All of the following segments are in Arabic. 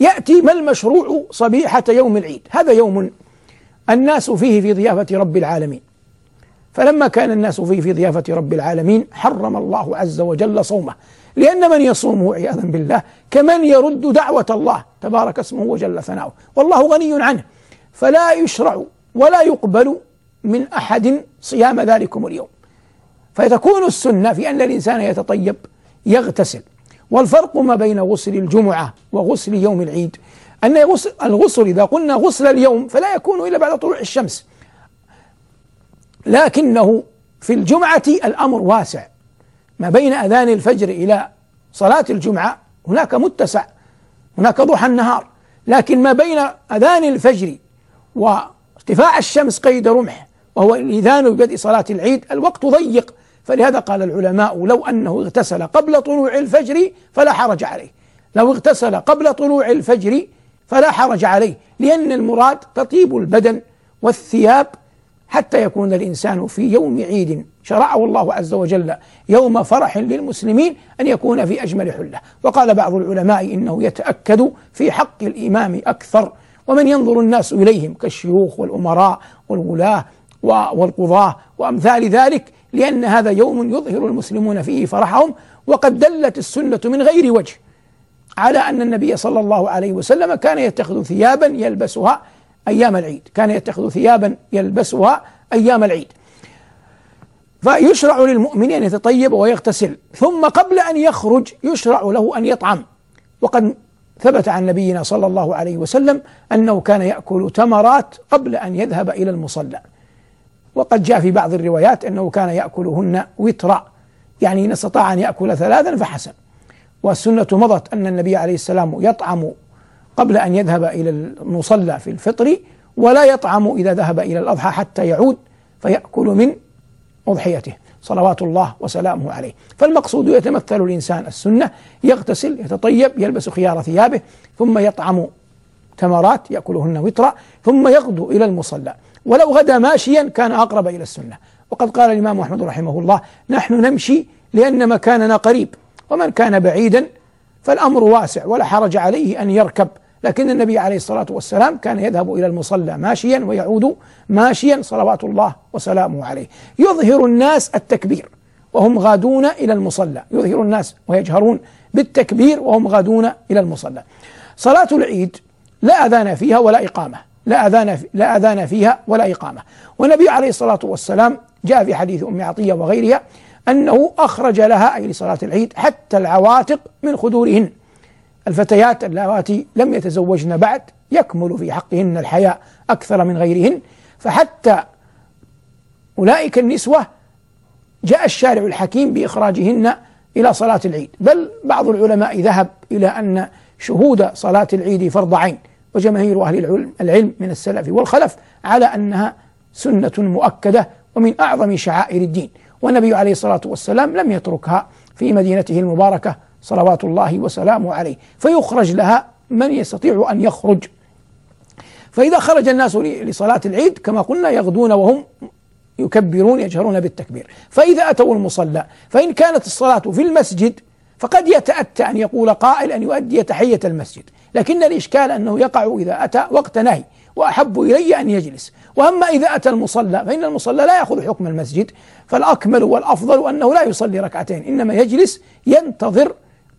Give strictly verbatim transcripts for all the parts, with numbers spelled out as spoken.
يأتي ما المشروع صبيحة يوم العيد؟ هذا يوم الناس فيه في ضيافة رب العالمين، فلما كان الناس فيه في ضيافة رب العالمين حرم الله عز وجل صومه، لأن من يصومه عياذا بالله كمن يرد دعوة الله تبارك اسمه وجل ثناؤه، والله غني عنه، فلا يشرع ولا يقبل من أحد صيام ذلكم اليوم. فتكون السنة في أن الإنسان يتطيب يغتسل. والفرق ما بين غسل الجمعة وغسل يوم العيد أن الغسل إذا قلنا غسل اليوم فلا يكون إلا بعد طلوع الشمس، لكنه في الجمعة الأمر واسع، ما بين أذان الفجر إلى صلاة الجمعة هناك متسع، هناك ضحى النهار، لكن ما بين أذان الفجر وارتفاع الشمس قيد رمح وهو الإذان ببدء صلاة العيد الوقت ضيق، فلهذا قال العلماء لو أنه اغتسل قبل طلوع الفجر فلا حرج عليه، لو اغتسل قبل طلوع الفجر فلا حرج عليه، لأن المراد تطيب البدن والثياب حتى يكون الإنسان في يوم عيد شرعه الله عز وجل يوم فرح للمسلمين أن يكون في أجمل حلة. وقال بعض العلماء إنه يتأكد في حق الإمام أكثر ومن ينظر الناس إليهم كالشيوخ والأمراء والولاة والقضاة وأمثال ذلك، لأن هذا يوم يظهر المسلمون فيه فرحهم. وقد دلت السنة من غير وجه على أن النبي صلى الله عليه وسلم كان يتخذ ثيابا يلبسها أيام العيد، كان يتخذ ثيابا يلبسها أيام العيد. فيشرع للمؤمن أن يتطيب ويغتسل، ثم قبل أن يخرج يشرع له أن يطعم. وقد ثبت عن نبينا صلى الله عليه وسلم أنه كان يأكل تمرات قبل أن يذهب إلى المصلى، وقد جاء في بعض الروايات أنه كان يأكلهن وترا، يعني إن استطاع أن يأكل ثلاثا فحسن. والسنة مضت أن النبي عليه السلام يطعم قبل أن يذهب إلى المصلى في الفطر، ولا يطعم إذا ذهب إلى الأضحى حتى يعود فيأكل من أضحيته صلوات الله وسلامه عليه. فالمقصود يتمثل الإنسان السنة، يغتسل يتطيب يلبس خيار ثيابه ثم يطعم تمرات يأكلهن وترا ثم يغدو إلى المصلى، ولو غدا ماشيا كان أقرب إلى السنة. وقد قال الإمام أحمد رحمه الله نحن نمشي لأن مكاننا قريب، ومن كان بعيدا فالأمر واسع ولا حرج عليه أن يركب، لكن النبي عليه الصلاة والسلام كان يذهب إلى المصلى ماشيا ويعود ماشيا صلوات الله وسلامه عليه. يظهر الناس التكبير وهم غادون إلى المصلى، يظهر الناس ويجهرون بالتكبير وهم غادون إلى المصلى. صلاة العيد لا أذان فيها ولا إقامة، لا أذان لا أذان فيها ولا إقامة. والنبي عليه الصلاة والسلام جاء في حديث أم عطية وغيرها أنه أخرج لها أي لصلاة العيد حتى العواتق من خدورهن، الفتيات اللواتي لم يتزوجن بعد يكمل في حقهن الحياء أكثر من غيرهن، فحتى أولئك النسوة جاء الشارع الحكيم بإخراجهن إلى صلاة العيد. بل بعض العلماء ذهب إلى أن شهود صلاة العيد فرض عين، وجماهير أهل العلم, العلم من السلف والخلف على أنها سنة مؤكدة ومن أعظم شعائر الدين، والنبي عليه الصلاة والسلام لم يتركها في مدينته المباركة صلوات الله وسلامه عليه، فيخرج لها من يستطيع أن يخرج. فإذا خرج الناس لصلاة العيد كما قلنا يغدون وهم يكبرون يجهرون بالتكبير. فإذا أتوا المصلى فإن كانت الصلاة في المسجد فقد يتأتى أن يقول قائل أن يؤدي تحية المسجد، لكن الإشكال أنه يقع إذا أتى وقت نهي، وأحب إلي أن يجلس. وأما إذا أتى المصلى فإن المصلى لا يأخذ حكم المسجد، فالأكمل والأفضل أنه لا يصلي ركعتين، إنما يجلس ينتظر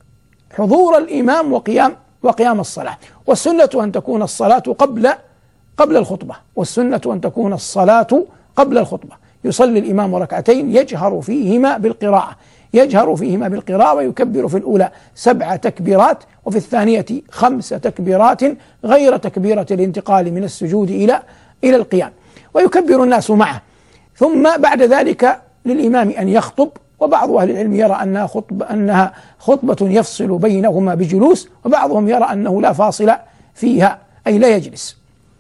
حضور الإمام وقيام وقيام الصلاة. والسنة أن تكون الصلاة قبل قبل الخطبة، والسنة أن تكون الصلاة قبل الخطبة. يصلي الإمام ركعتين يجهر فيهما بالقراءة، يجهر فيهما بالقراءة ويكبر في الأولى سبع تكبيرات وفي الثانية خمس تكبيرات غير تكبيرة الانتقال من السجود إلى إلى القيام، ويكبر الناس معه. ثم بعد ذلك للإمام أن يخطب، وبعض أهل العلم يرى أنها خطبة, أنها خطبة يفصل بينهما بجلوس، وبعضهم يرى أنه لا فاصل فيها أي لا يجلس.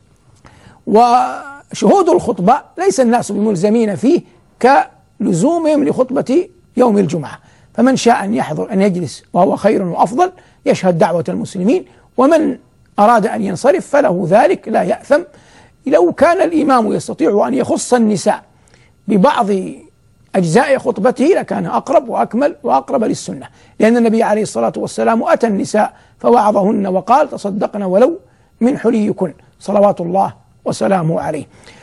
وشهود الخطبة ليس الناس بملزمين فيه كلزومهم لخطبة يوم الجمعة، فمن شاء أن يحضر أن يجلس وهو خير وأفضل يشهد دعوة المسلمين، ومن أراد أن ينصرف فله ذلك لا يأثم. لو كان الإمام يستطيع أن يخص النساء ببعض أجزاء خطبته لكان أقرب وأكمل وأقرب للسنة، لأن النبي عليه الصلاة والسلام أتى النساء فوعظهن وقال تصدقن ولو من حليكن صلوات الله وسلامه عليه.